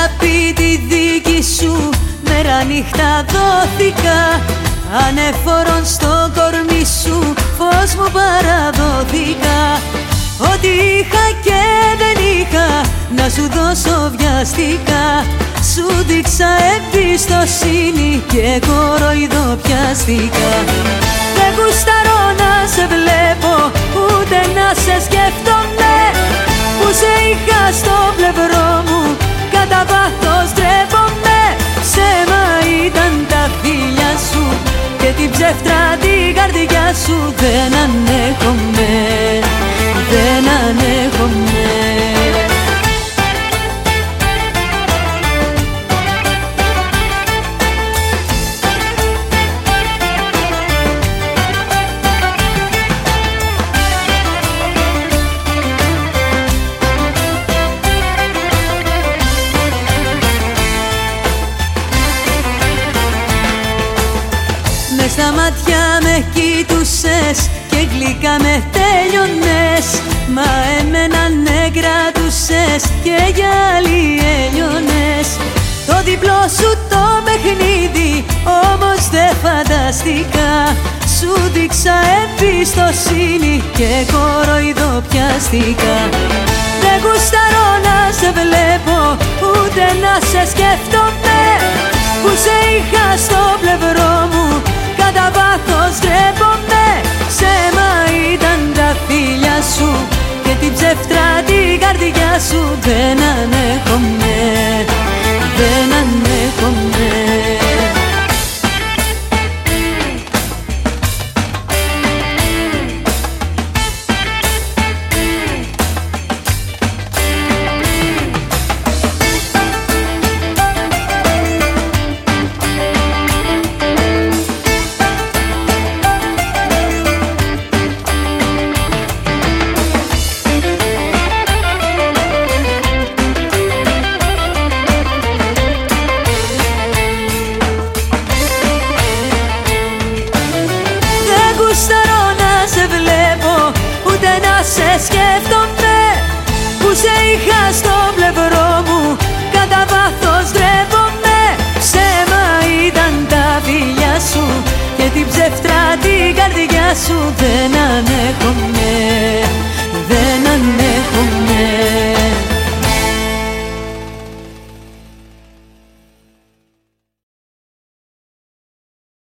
αγάπη τη δική σου μέρα νύχτα δόθηκα. Ανεφόρον στο κορμί σου φως μου παραδόθηκα. Ό,τι είχα και δεν είχα να σου δώσω βιαστικά. Σου δείξα εμπιστοσύνη και κοροϊδοπιαστικά. Δεν γουστάρω να σε βλέπω ούτε να σε σκέφτομαι. Που σε είχα στο πλευρό μου κατά βάθος ντρέπομαι. Ψέμα ήταν τα φίλια σου και την ψεύτρα την καρδιά σου. Δεν ανέχομαι, δεν ανέχομαι. Μες στα μάτια με κοίτουσες και γλυκά με τέλειωνες. Μα εμένα ναι κρατούσες και για άλλη έλειωνες. Το διπλό σου το παιχνίδι όμως δεν φανταστικά. Σου δείξα εμπιστοσύνη και κοροϊδοπιαστικά. Δεν γουστάρω να σε βλέπω ούτε να σε σκέφτομαι. Που σε είχα στο πλευρό μου κατά βάθος ντρέπομαι. Ψέμα ήταν τα φίλια σου και την ψεύτρα την καρδιά σου. Δεν ανέχομαι, δεν ανέχομαι. Σε σκέφτομαι που σε είχα στο πλευρό μου κατά βάθος ντρέπομαι. Ψέμα ήταν τα φιλιά σου και την ψεύτρα την καρδιά σου. Δεν ανέχομαι.